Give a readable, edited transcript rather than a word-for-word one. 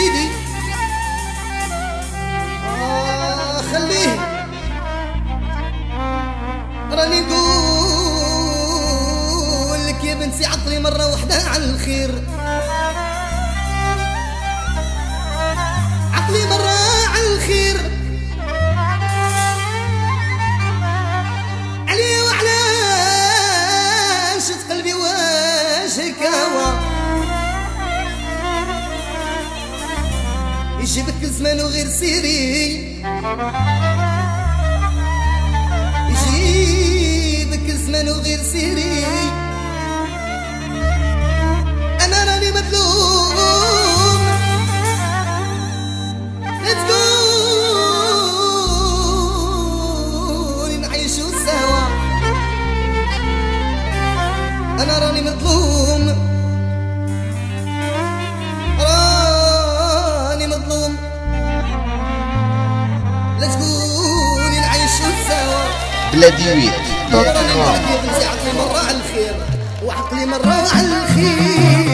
سيدي خليه راني نقول لك يا بنتي عقلي مرة واحدة على الخير، عقلي مرة على الخير علي وعلى شد قلبي واجهك هوا يجيبك الزمان وغير سيري، يجيبك الزمان وغير سيري، انا راني مظلوم لا تقولي نعيشو سوا، انا راني مظلوم راني مظلوم لا تقولي نعيشو سوا. بلاديويت.com عقلي مرة على الخير وعقلي مرة على الخير.